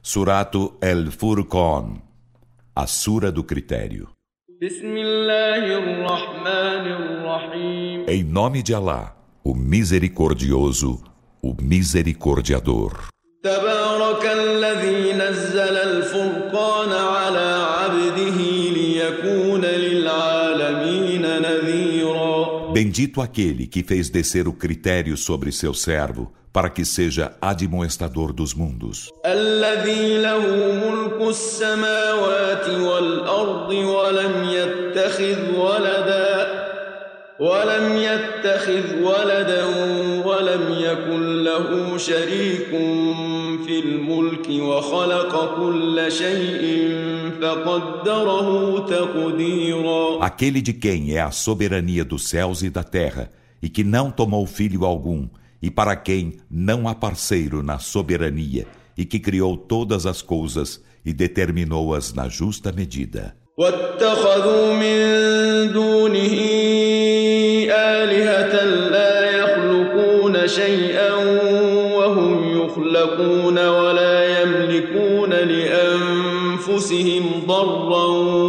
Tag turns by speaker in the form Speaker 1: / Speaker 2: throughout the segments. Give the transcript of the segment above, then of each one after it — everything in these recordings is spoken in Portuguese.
Speaker 1: Surato El-Furqan, a Sura do Critério. Em nome de Alá, o Misericordioso, o Misericordiador.
Speaker 2: تبارك الذي نزل الفرقان على عبده ليكون للعالمين نذيرا.
Speaker 1: Bendito aquele que fez descer o critério sobre seu servo, para que seja admoestador dos mundos.
Speaker 2: الذي له ملك السماوات والأرض ولم يتخذ ولدا ولم يكن له شريك في الملك وخلق كل شيء فقدره تقديرا.
Speaker 1: Aquele de quem é a soberania dos céus e da terra, e que não tomou filho algum, e para quem não há parceiro na soberania, e que criou todas as coisas e determinou-as na justa medida.
Speaker 2: واتخذوا من دونه آلهة لا يخلقون شيئا وهم يخلقون ولا يملكون لأنفسهم ضرا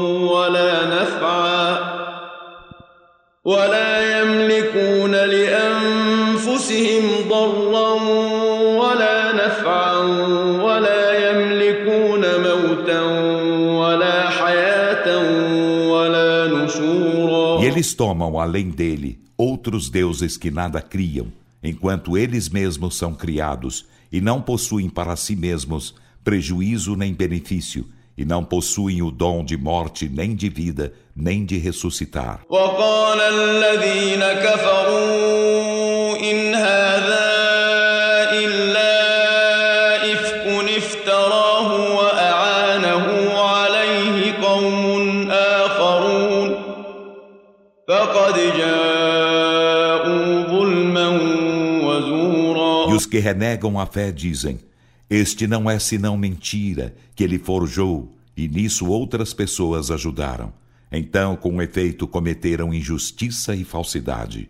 Speaker 2: ولا نفعا ولا يملكون موتا ولا حياة ولا نشورا.
Speaker 1: E eles tomam, além dele, outros deuses que nada criam, enquanto eles mesmos são criados, e não possuem para si mesmos prejuízo nem benefício, e não possuem o dom de morte nem de vida, nem de ressuscitar.
Speaker 2: وقال الذين كفروا إن هذا إلا إفك افتراه وأعانه عليه قوم آخرون فقد جاءوا ظلما وزورا.
Speaker 1: E os que renegam a fé dizem: este não é senão mentira que ele forjou, e nisso outras pessoas ajudaram. Então, com efeito, cometeram injustiça e falsidade.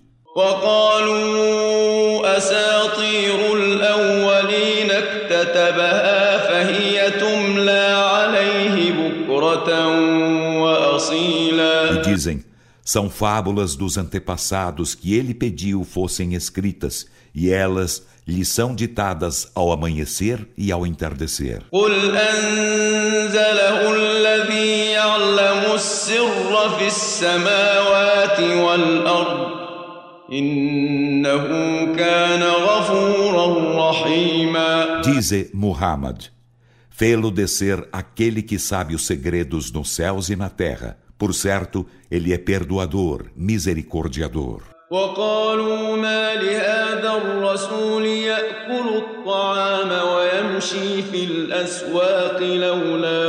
Speaker 2: وقالوا أساطير الأولين اكتتبها فهي تملى عليه بكرة وأصيلا.
Speaker 1: E dizem: são fábulas dos antepassados que ele pediu fossem escritas, e elas lhe são ditadas ao amanhecer e ao entardecer.
Speaker 2: قل أنزله الذي يعلم السر في السماوات والأرض إنه كان غفورا رحيما.
Speaker 1: Dize Muhammad: fê-lo descer aquele que sabe os segredos nos céus e na terra. Por certo, ele é perdoador, misericordiador.
Speaker 2: وقالوا ما لهذا الرسول يأكل الطعام ويمشي في الأسواق لولا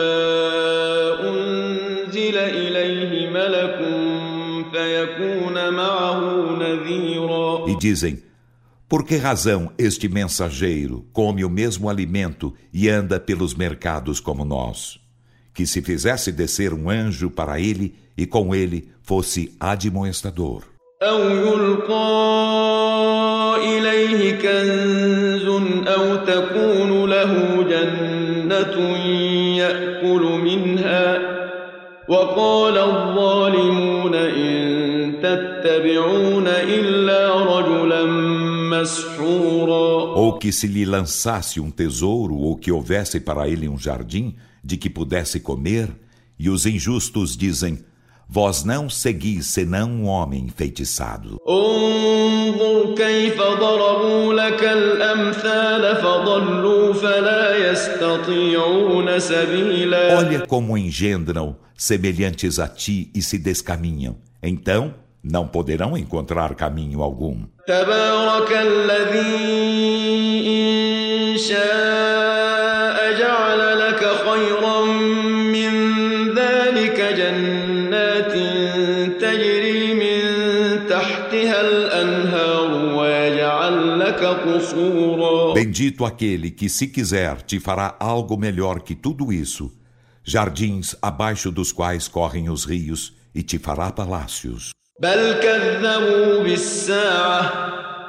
Speaker 2: أنزل إليه ملك فيكون معه نذيرا.
Speaker 1: E dizem: por que razão este mensageiro come o mesmo alimento e anda pelos mercados como nós? Que se fizesse descer um anjo para ele e com ele fosse admoestador.
Speaker 2: أو يلقى إليه كنز أو تكون له جنة يأكل منها وقال الظالمون إن تتبعون إلا رجلا مسحورا.
Speaker 1: Ou que se lhe lançasse um tesouro ou que houvesse para ele um jardim de que pudesse comer, e os injustos dizem: vós não seguis senão um homem enfeitiçado.
Speaker 2: انظر كيف ضربوا لك الأمثال فضلوا فلا يستطيعون سبيلا.
Speaker 1: Olha como engendram semelhantes a ti e se descaminham. Então, não poderão encontrar caminho algum.
Speaker 2: تبارك الذي إن شاء جعل لك خيرا من ذلك جنات تجري من تحتها الأنهار ويجعل لك قصورا.
Speaker 1: Bendito aquele que, se quiser, te fará algo melhor que tudo isso, jardins abaixo dos quais correm os rios, e te fará palácios.
Speaker 2: بل كذبوا بالساعة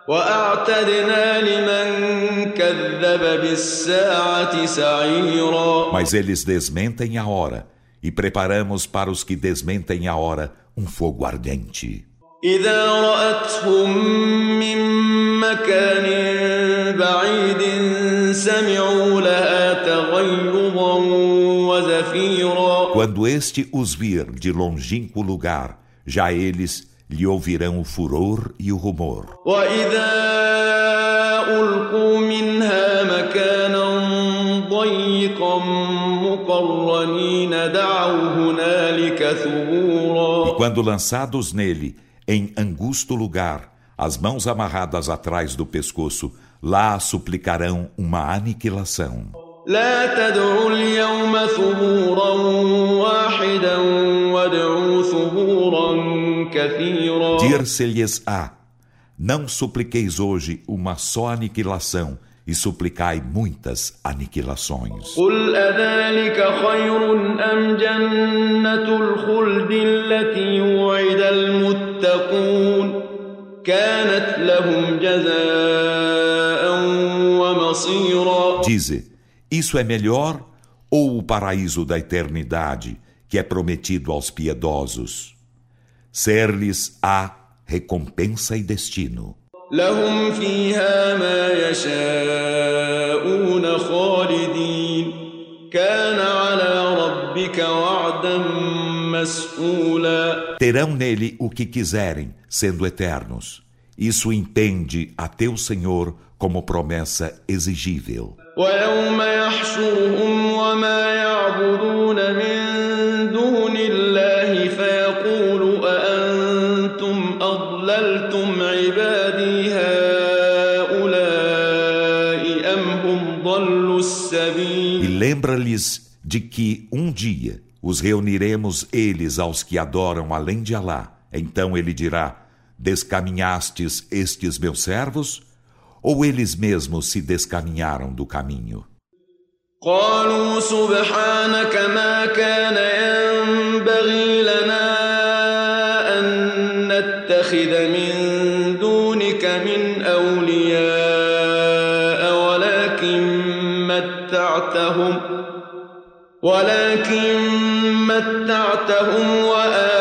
Speaker 2: وأعتدنا لمن كذب بالساعة سعيرا.
Speaker 1: Mas eles desmentem a hora, e preparamos para os que desmentem a hora um fogo ardente.
Speaker 2: إذا رأتهم من مكان بعيد سمعوا لها تغيظا وزفيرا.
Speaker 1: Quando este os vir de longínquo lugar, já eles lhe ouvirão o furor e o rumor.
Speaker 2: وإذا ألقوا منها مكانا ضيقا مقرنين دعوا هنالك ثبورا.
Speaker 1: E quando lançados nele, em angusto lugar, as mãos amarradas atrás do pescoço, lá suplicarão uma aniquilação.
Speaker 2: لا تدعوا اليوم ثبورا واحدا وادعوا ثبورا كثيرا.
Speaker 1: Dir-se-lhes-á: não supliqueis hoje uma só aniquilação, e suplicai muitas aniquilações.
Speaker 2: قل أذلك خير أم جنة الخلد التي وعد المتقون كانت لهم جزاء ومصيرا.
Speaker 1: Dize: isso é melhor ou o paraíso da eternidade que é prometido aos piedosos? Ser-lhes-á recompensa e destino.
Speaker 2: لهم فيها ما يشاءون خالدين كان على ربك وعدا مسئولا.
Speaker 1: Terão nele o que quiserem, sendo eternos. Isso impende a teu Senhor como promessa exigível.
Speaker 2: ويوم يحشرهم وما يعبدون من دون الله فيقول أأنتم أضللتم عبادي هؤلاء أم هم ضلوا السبيل.
Speaker 1: E lembra-lhes de que um dia os reuniremos eles aos que adoram além de Alá. Então ele dirá: descaminhastes estes meus servos? Ou eles mesmos se descaminharam do caminho?
Speaker 2: قالوا سبحانك ما كان ينبغي لنا أن نتخذ من دونك من أولياء ولكن متعتهم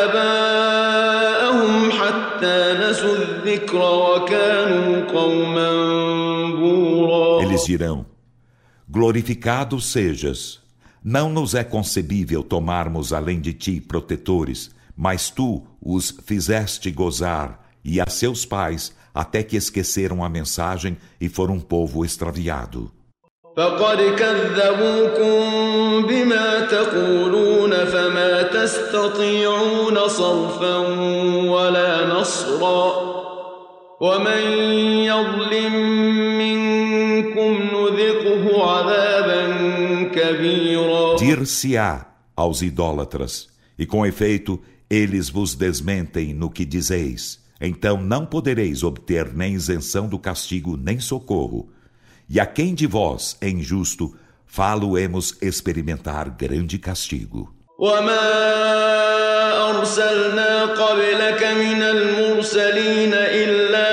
Speaker 2: وآباءهم حتى نسوا الذكر وكانوا قوما بورا.
Speaker 1: Eles dirão: glorificado sejas. Não nos é concebível tomarmos além de ti protetores, mas tu os fizeste gozar, e a seus pais, até que esqueceram a mensagem e foram um povo extraviado.
Speaker 2: فقد كذبوكم بما تقولون فما تستطيعون صرفا ولا نصرا ومن يظلم منكم نذقه عذابا كبيرا.
Speaker 1: Dir-se-á aos idólatras, e com efeito eles vos desmentem no que dizeis, então não podereis obter nem isenção do castigo nem socorro. E a quem de vós é injusto, fá-lo-emos experimentar grande castigo.
Speaker 2: وما أرسلنا قبلك من المرسلين إلا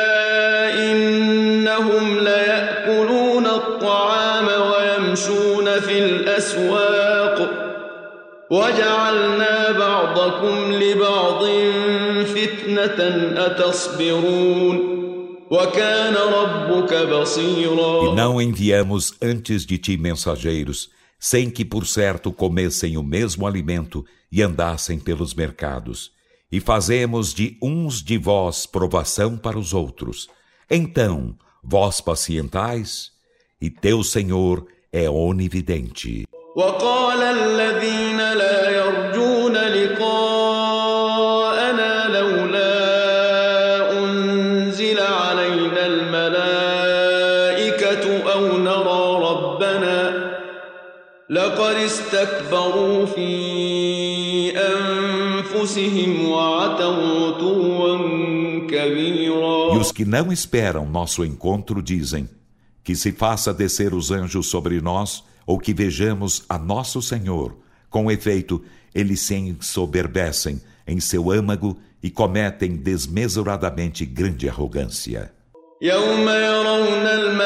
Speaker 2: إنهم ليأكلون الطعام ويمشون في الأسواق وجعلنا بعضكم لبعض فتنة أتصبرون وكان ربك بصيرا.
Speaker 1: E não enviamos antes de ti mensageiros, sem que por certo comessem o mesmo alimento e andassem pelos mercados. E fazemos de uns de vós provação para os outros. Então, vós pacientais, e teu Senhor é onividente.
Speaker 2: وقال الذين لا يرجون لقاءنا لولا أنزل علينا الملائكة أو نرى ربنا لقد استكبروا في أنفسهم وعتوا عتوا كبيرا.
Speaker 1: E os que não esperam nosso encontro dizem: que se faça descer os anjos sobre nós, ou que vejamos a nosso Senhor. Com efeito, eles se ensoberbecem em seu âmago e cometem desmesuradamente grande arrogância.
Speaker 2: يوم يرون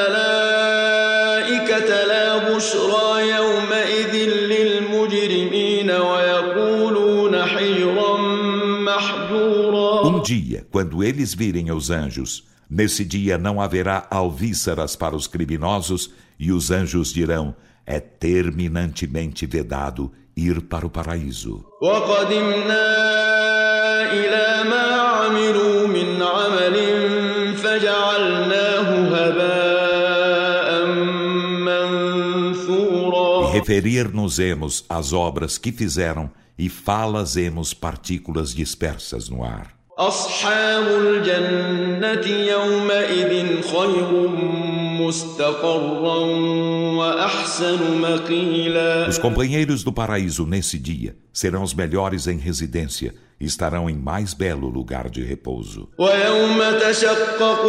Speaker 2: الملائكة لا بشرى يومئذ للمجرمين ويقولون حجرا محجورا.
Speaker 1: Dia, quando eles virem os anjos, nesse dia não haverá alvíceras para os criminosos e os anjos dirão: é terminantemente vedado ir para o paraíso.
Speaker 2: وقدمنا إلى ما عملوا من عمل فجعلناه هباء منثورا.
Speaker 1: E referir-nos-emos às obras que fizeram e falas-emos partículas dispersas no ar.
Speaker 2: أصحاب الجنة يومئذ خير مستقرا وأحسن مقيلا.
Speaker 1: Os companheiros do paraíso nesse dia serão os melhores em residência e estarão em mais belo lugar de repouso.
Speaker 2: ويوم تشقق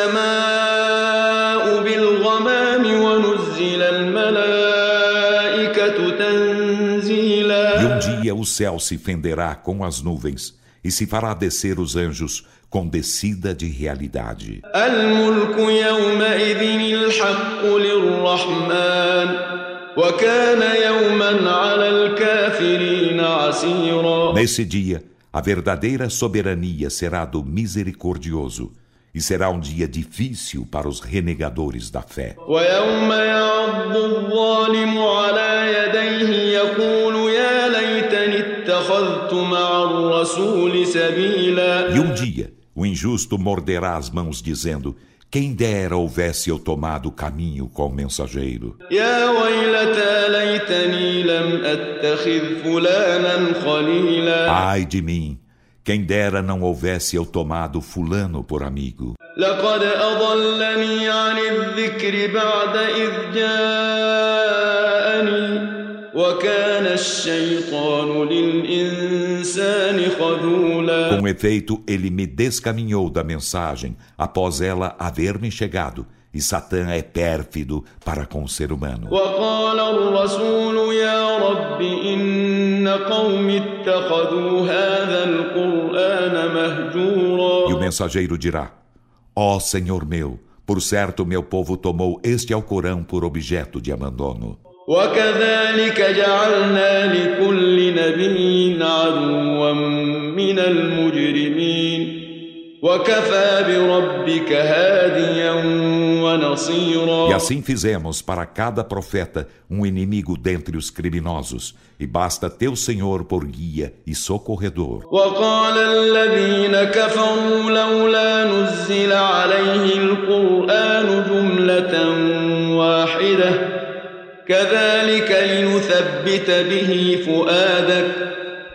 Speaker 2: السماء بالغمام ونزل الملائكة تنزيلا.
Speaker 1: E dia o céu se fenderá com as nuvens e se fará descer os anjos com descida de realidade.
Speaker 2: الملك يومئذ الحق للرحمن وكان يوما على الكافرين عسيرا.
Speaker 1: Nesse dia, a verdadeira soberania será do misericordioso e será um dia difícil para os renegadores da fé.
Speaker 2: ويوم يعض الظالم على يديه يقول يا ليتني اتخذت مع الرسول سبيلا.
Speaker 1: E dia, o injusto morderá as mãos dizendo: quem dera houvesse eu tomado o caminho com o mensageiro.
Speaker 2: يا ويلتى ليتني لم أتخذ فلانا خليلا.
Speaker 1: Ai de mim, quem dera não houvesse eu tomado fulano por amigo.
Speaker 2: لقد أضلني عن الذكر بعد إذ جاءني وكان الشيطان للإنسان خذولا.
Speaker 1: Com efeito, ele me descaminhou da mensagem após ela haver me chegado, e Satã é pérfido para com o ser humano.
Speaker 2: وقال الرسول يا رب إن قوم اتخذوا هذا القرآن مهجورا.
Speaker 1: E o mensageiro dirá: ó Senhor meu, por certo meu povo tomou este Alcorão por objeto de abandono.
Speaker 2: وكذلك جعلنا لكل نبي عدوا من المجرمين وكفى بربك هاديا ونصيرا.
Speaker 1: E assim fizemos para cada profeta um inimigo dentre os criminosos, e basta teu Senhor por guia e socorredor.
Speaker 2: وقال الذين كفروا لولا نزل عليه القرآن جملة واحدة كذلك لنثبت به فؤادك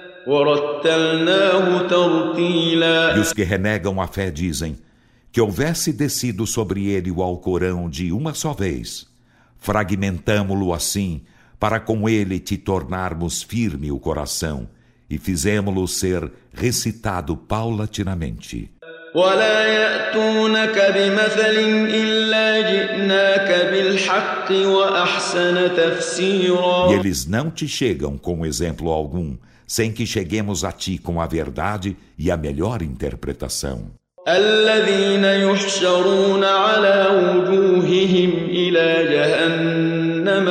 Speaker 2: ورتلناه ترتيلا.
Speaker 1: E os que renegam a fé dizem: que houvesse descido sobre ele o Alcorão de uma só vez, fragmentamo-lo assim, para com ele te tornarmos firme o coração, e fizemo-lo ser recitado paulatinamente.
Speaker 2: ولا يأتونك بمثل إلا جئناك بالحق وأحسن تفسيرا.
Speaker 1: E eles não te chegam com exemplo algum, sem que cheguemos a ti com a verdade e a melhor interpretação.
Speaker 2: الذين يحشرون على وجوههم إلى جهنم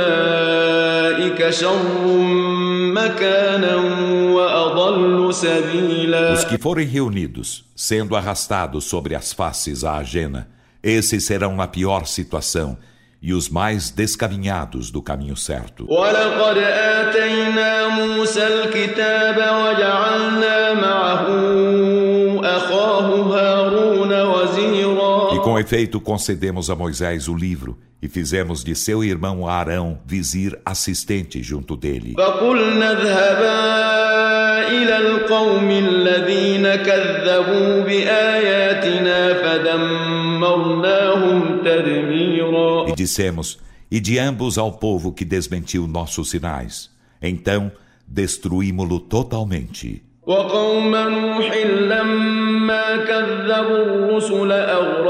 Speaker 2: أولئك شر مكانا وأضل سبيلا.
Speaker 1: Os que forem reunidos, sendo arrastados sobre as faces à ajena, esses serão na pior situação e os mais descaminhados do caminho certo.
Speaker 2: ولقد آتينا موسى الكتاب وجعلنا معه أخاه هارون وزيرا.
Speaker 1: E com efeito concedemos a Moisés o livro e fizemos de seu irmão Arão vizir assistente junto dele.
Speaker 2: فقلنا اذهبا إلى القوم الذين كذبوا بآياتنا فدمرناهم تدميرا.
Speaker 1: E dissemos: ide ambos ao povo que desmentiu nossos sinais. Então destruímo-lo totalmente.
Speaker 2: وقوم نوح لما كذبوا الرسل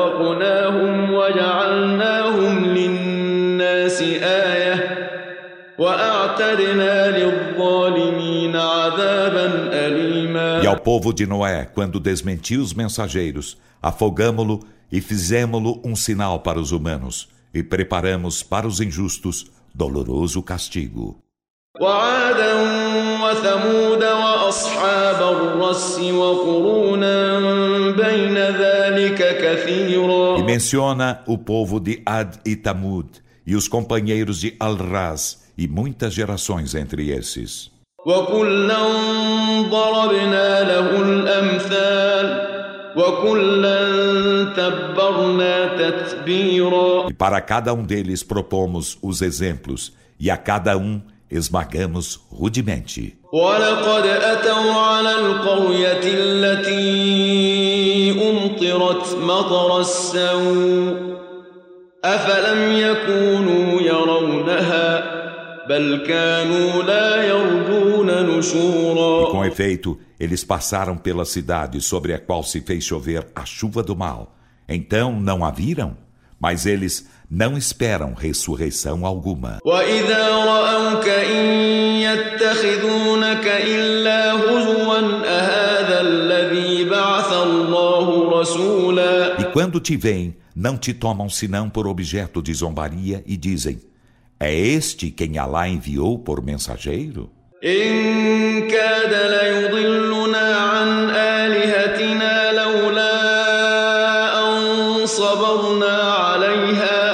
Speaker 2: أغرقناهم وجعلناهم للناس آية وأعتدنا للظالمين عذابا أليما.
Speaker 1: E ao povo de Noé, quando desmentiu os mensageiros, afogamo-lo e fizemo-lo um sinal para os humanos, e preparamos para os injustos doloroso castigo.
Speaker 2: وعادا وثمود وأصحاب الرس وقرونا بين ذلك كثيرا.
Speaker 1: E menciona o povo de Ad e Tamud, e os companheiros de Al-Raz, e muitas gerações entre esses.
Speaker 2: وكلا ضربنا له الأمثال وكلا تبرنا تتبيرا.
Speaker 1: E para cada um deles propomos os exemplos, e a cada um esmagamos rudemente.
Speaker 2: ولقد أتوا على القرية التي أمطرت مطر السوء أفلم يكونوا يرونها بل كانوا لا يرجون نشورا.
Speaker 1: E com efeito, eles passaram pela cidade sobre a qual se fez chover a chuva do mal. Então não a viram? Mas eles não esperam ressurreição alguma.
Speaker 2: وإذا رأوك إن يتخذونك إلا هزوا أهذا الذي بعث الله رسولا.
Speaker 1: E quando te veem, não te tomam senão por objeto de zombaria e dizem: é este quem Alá enviou por mensageiro?
Speaker 2: إن كاد ليضلنا عن آلهتنا لولا أن صبرنا عليها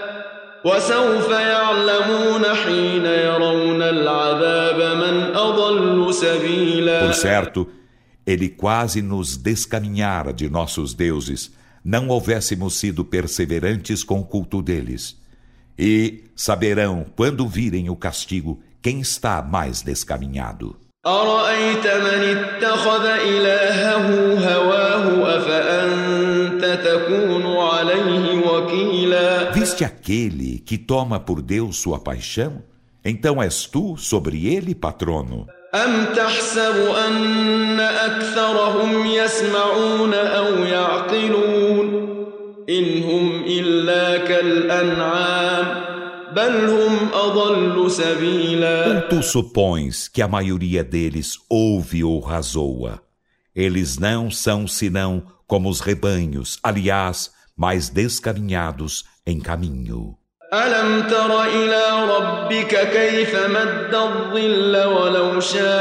Speaker 2: وسوف يعلمون حين يرون العذاب من أضل سبيلا.
Speaker 1: Por certo, ele quase nos descaminhara de nossos deuses, não houvéssemos sido perseverantes com o culto deles. E saberão, quando virem o castigo, quem está mais descaminhado.
Speaker 2: أرأيت من اتخذ إلهه هواه أفأنت تكون عليه وكيلا.
Speaker 1: Viste aquele que toma por Deus sua paixão? Então és tu sobre ele patrono.
Speaker 2: أم تحسب أن أكثرهم يسمعون أو يعقلون إن هم إلا كالأنعام بل هم أضل سبيلا.
Speaker 1: Ou tu supões que a maioria deles ouve ou razoa? Eles não são senão como os rebanhos, aliás, mais descaminhados em caminho.
Speaker 2: ألم تر إلى ربك كيف مد الظل ولو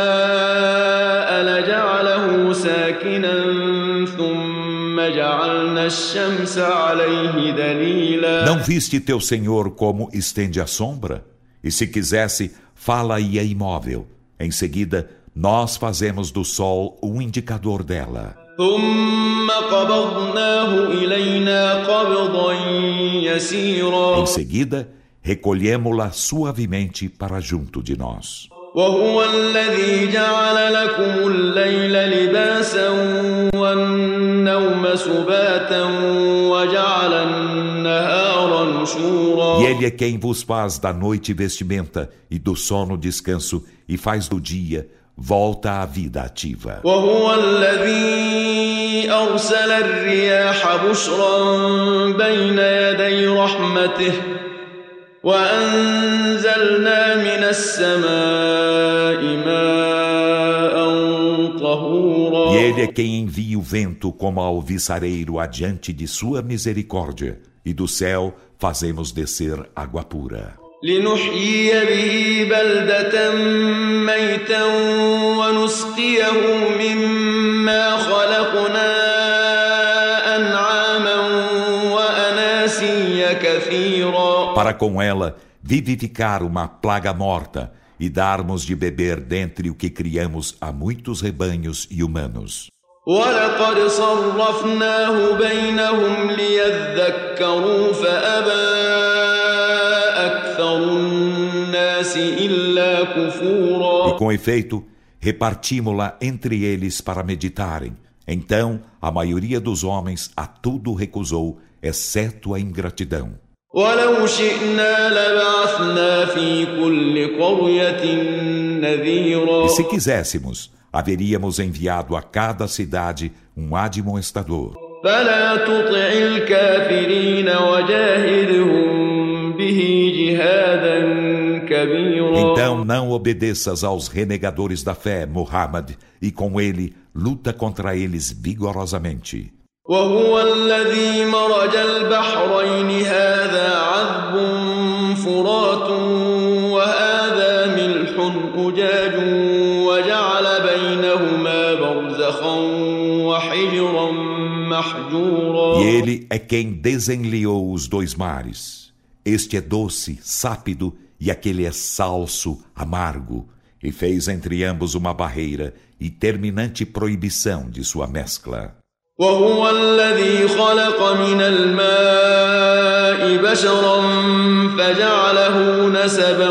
Speaker 2: شاء لجعله ساكنا ثم جعلنا الشمس عليه دليلا.
Speaker 1: Não viste teu Senhor como estende a sombra? E se quisesse, fala-ia imóvel. Em seguida, nós fazemos do sol um indicador dela.
Speaker 2: ثم قبضناه إلينا قبضا يسيرا.
Speaker 1: Em seguida, recolhemo-la suavemente para junto de nós.
Speaker 2: وهو الذي جعل لكم الليل لباسا والنوم سباتا وجعل النهار نشورا.
Speaker 1: E Ele é quem vos faz da noite vestimenta e do sono descanso e faz do dia volta à vida ativa.
Speaker 2: وهو الذي أرسل الرياح بشرا بين يدي رحمته وأنزلنا من السماء ماء طهورا.
Speaker 1: E Ele é quem envia o vento como alviçareiro adiante de sua misericórdia, e do céu fazemos descer água pura.
Speaker 2: لنحيي به بلدة ميتا ونسقيه مما خلقنا أنعاما وأناسيا كثيرا.
Speaker 1: Para com ela vivificar uma plaga morta e darmos de beber dentre o que criamos a muitos rebanhos e humanos.
Speaker 2: ولقد صرفناه بينهم ليذكروا فأبى أكثر الناس إلا كفورا.
Speaker 1: E com efeito, repartimos-la entre eles para meditarem. Então, a maioria dos homens a tudo recusou, exceto a ingratidão.
Speaker 2: ولو شئنا لبعثنا في كل قرية نذيرا.
Speaker 1: E se quiséssemos, haveríamos enviado a cada cidade um admoestador.
Speaker 2: فلا تطع الكافرين وجاهدهم به جهادا كبيرا.
Speaker 1: Então não obedeças aos renegadores da fé, Muhammad, e com ele luta contra eles vigorosamente.
Speaker 2: وهو الذي مرج البحرين هذا عذب فرات وهذا ملح أجاج وجعل بينهما برزخا وحجرا محجورا.
Speaker 1: E ele é quem desenliou os dois mares. Este é doce, sápido, e aquele é salso, amargo, e fez entre ambos uma barreira e terminante proibição de sua mescla.
Speaker 2: وهو الذي خلق من الماء بشرا فجعله نسبا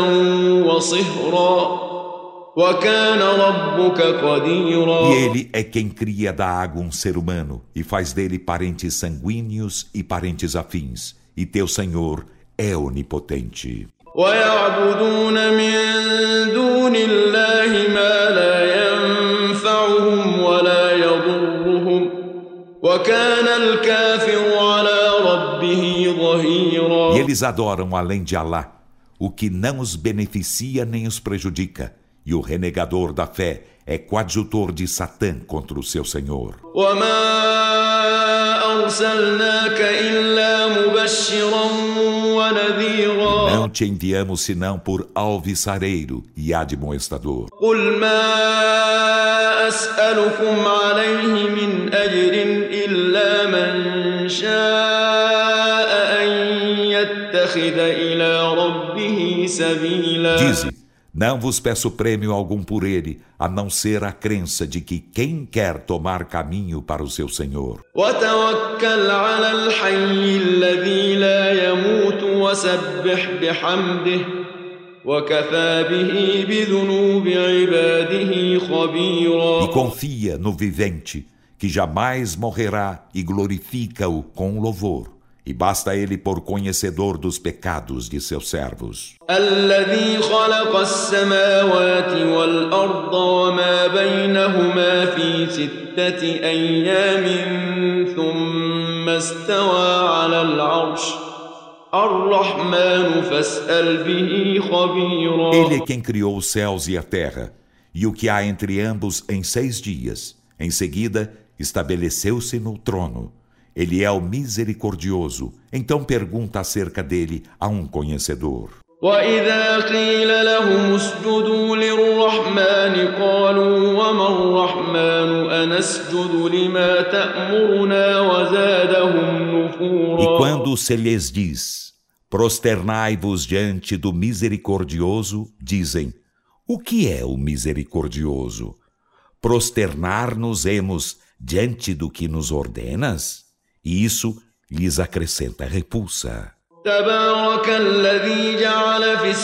Speaker 2: وصهرا وكان ربك قديرا.
Speaker 1: E ele é quem cria da água um ser humano e faz dele parentes sanguíneos e parentes afins, e teu Senhor é onipotente.
Speaker 2: ويعبدون من دون الله ما لا ينفعهم ولا يضرهم وكان الكافر على ربه ظهيرا.
Speaker 1: E eles adoram além de Alá o que não os beneficia nem os prejudica, e o renegador da fé é coadjutor de Satã contra o seu Senhor.
Speaker 2: وما أرسلناك إلا مبشرا ونذيرا.
Speaker 1: Não te enviamos senão por alvissareiro e admoestador.
Speaker 2: قل ما أسألكم عليه من أجر إلا من شاء أن يتخذ إلى ربه سبيلا.
Speaker 1: Dize, não vos peço prêmio algum por ele, a não ser a crença de que quem quer tomar caminho para o seu Senhor.
Speaker 2: وتوكل على الحي الذي لا يموت وسبح بحمده وكفى به بذنوب عباده خبيرا.
Speaker 1: E confia no vivente, que jamais morrerá, e glorifica-o com louvor. E basta ele por conhecedor dos pecados de seus servos.
Speaker 2: الذي خلق السماوات والأرض وما بينهما في 6 أيام ثم استوى على العرش الرحمن فاسأل به خبيرا.
Speaker 1: Ele é quem criou os céus e a terra, e o que há entre ambos em 6 dias. Em seguida, estabeleceu-se no trono. Ele é o misericordioso, então pergunta acerca dele a um conhecedor.
Speaker 2: وإذا قيل لهم اسجدوا للرحمن قالوا وما الرحمن أنسجد لما تأمرنا وزادهم نفورا.
Speaker 1: E quando se lhes diz, prosternai-vos diante do misericordioso, dizem, o que é o misericordioso? Prosternar-nos-emos diante do que nos ordenas? E isso lhes acrescenta repulsa.
Speaker 2: تبارك الذي جعل في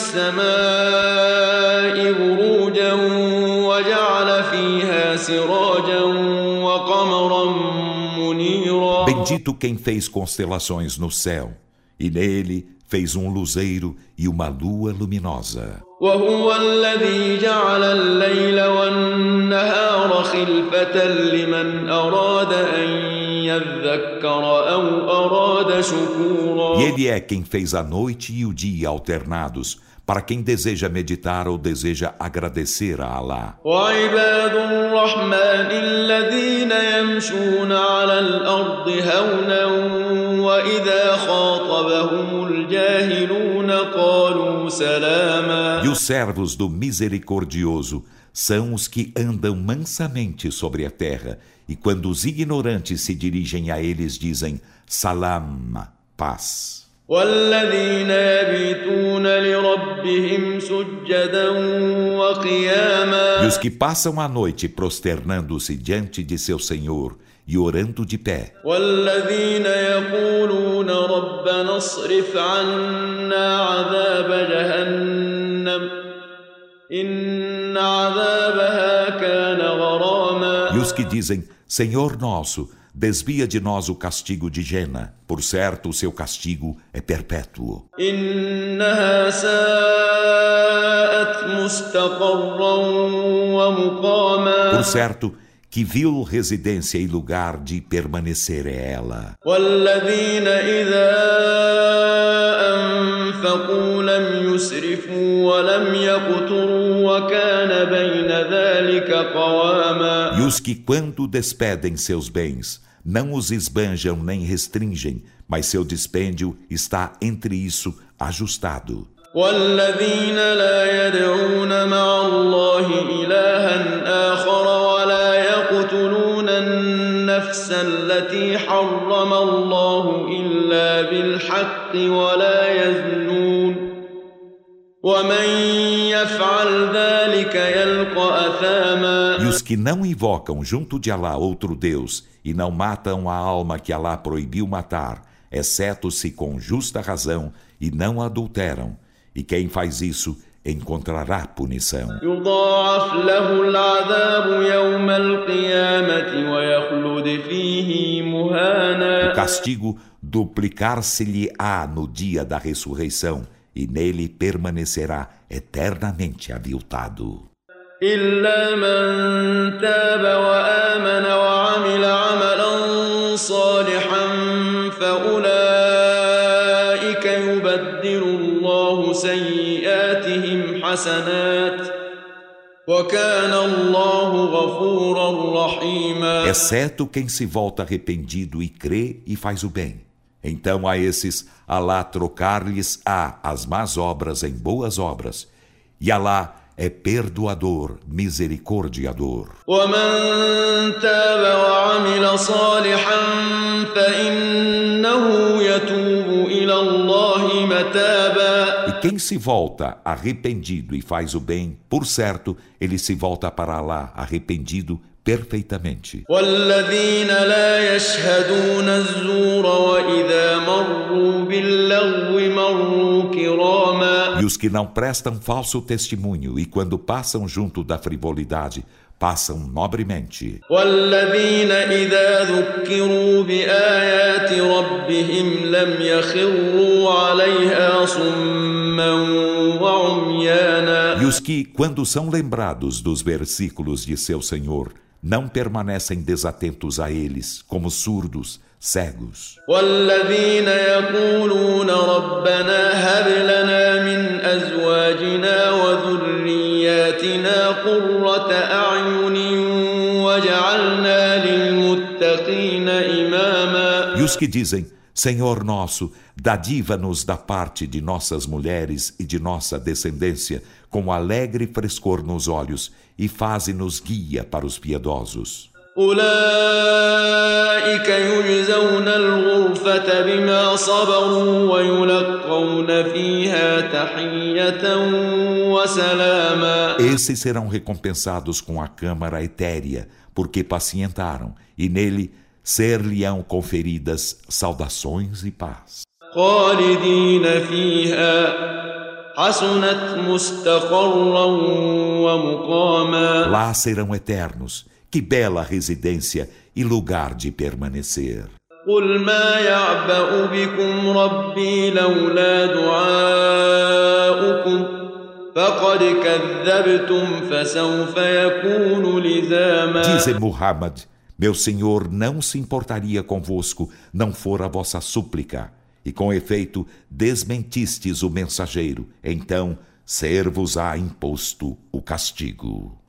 Speaker 2: السماء بروجا وجعل فيها سراجا وقمرا منيرا.
Speaker 1: Bendito quem fez constelações no céu, e nele fez um luzeiro e uma lua luminosa.
Speaker 2: وهو الذي جعل الليل والنهار خلفة لمن أراد أن يذكر أو أراد شكورا.
Speaker 1: E ele é quem fez a noite e o dia alternados, para quem deseja meditar ou deseja agradecer a Alá.
Speaker 2: وعباد الرحمن الذين يمشون على الأرض هونا وإذا خاطبهم الجاهلون قالوا سلاما.
Speaker 1: E os servos do misericordioso são os que andam mansamente sobre a terra, e quando os ignorantes se dirigem a eles dizem Salam, paz.
Speaker 2: والذين يبيتون لربهم سجدا وقياما.
Speaker 1: E os que passam a noite prosternando-se diante de seu Senhor e orando de pé.
Speaker 2: والذين يقولون ربنا اصرف عنا عذاب جهنم إن عذابها كان غراما.
Speaker 1: E os que dizem, Senhor nosso, desvia de nós o castigo de Jena. Por certo, o seu castigo é perpétuo.
Speaker 2: إنها ساءت مستقرا ومقاما.
Speaker 1: Por certo, Que vil residência e lugar de permanecer é ela.
Speaker 2: والذين إذا أنفقوا لم يسرفوا ولم يقتروا وكان بين ذلك قواما.
Speaker 1: E os que, quando despedem seus bens, não os esbanjam nem restringem, mas seu dispêndio está entre isso ajustado.
Speaker 2: والذين لا يدعون مع الله إلها آخر ولا يقتلون النفس التي حرم الله إلا بالحق ولا يزنون ومن يفعل ذلك يلقى أثاما.
Speaker 1: E os que não invocam junto de Alá outro Deus e não matam a alma que Alá proibiu matar, exceto se com justa razão, e não adulteram, e quem faz isso encontrará punição.
Speaker 2: يضاعف له العذاب يوم القيامة ويخلد فيه مهانا.
Speaker 1: O castigo duplicar-se-lhe-á no dia da ressurreição, e nele permanecerá eternamente aviltado.
Speaker 2: إلا من تاب وآمن وعمل عملا صالحا فأولئك يبدل الله سيئاتهم حسنات وكان الله غفورا رحيما.
Speaker 1: Exceto quem se volta arrependido e crê e faz o bem. Então a esses Alá trocar-lhes-á as más obras em boas obras, e Alá é perdoador, misericordiador.
Speaker 2: ومن تاب وعمل صالحا فإنه يتوب إلى الله متابا.
Speaker 1: E quem se volta arrependido e faz o bem, por certo, ele se volta para Alá arrependido perfeitamente.
Speaker 2: والذين لا يشهدون الزور وإذا مروا باللغو مروا كراما.
Speaker 1: E os que não prestam falso testemunho e quando passam junto da frivolidade, passam nobremente.
Speaker 2: والذين إذا ذكروا بآيات ربهم لم يخروا عليها صما وعميانا.
Speaker 1: E os que, quando são lembrados dos versículos de seu Senhor, não permanecem desatentos a eles, como surdos, cegos.
Speaker 2: والذين يقولون ربنا هب لنا من أزواجنا وذرياتنا قرة أعين واجعلنا للمتقين إماما.
Speaker 1: E os que dizem, Senhor nosso, dadiva-nos da parte de nossas mulheres e de nossa descendência, com alegre frescor nos olhos, e faze-nos guia para os piedosos.
Speaker 2: أولئك يجزون الغرفة بما صبروا ويلقون فيها تحية وسلاما.
Speaker 1: Esses serão recompensados com a câmara etérea, porque pacientaram, e nele ser-lhe-ão conferidas saudações e paz.
Speaker 2: خالدين فيها حسنت مستقرا ومقاما.
Speaker 1: Lá serão eternos. Que bela residência e lugar de permanecer.
Speaker 2: قل ما يعبأ بكم ربي لولا دعاؤكم فقد كذبتم فسوف يكون لزاما.
Speaker 1: Dize Muhammad, meu Senhor não se importaria convosco, não for a vossa súplica. E com efeito, desmentistes o mensageiro, então ser-vos-á imposto o castigo.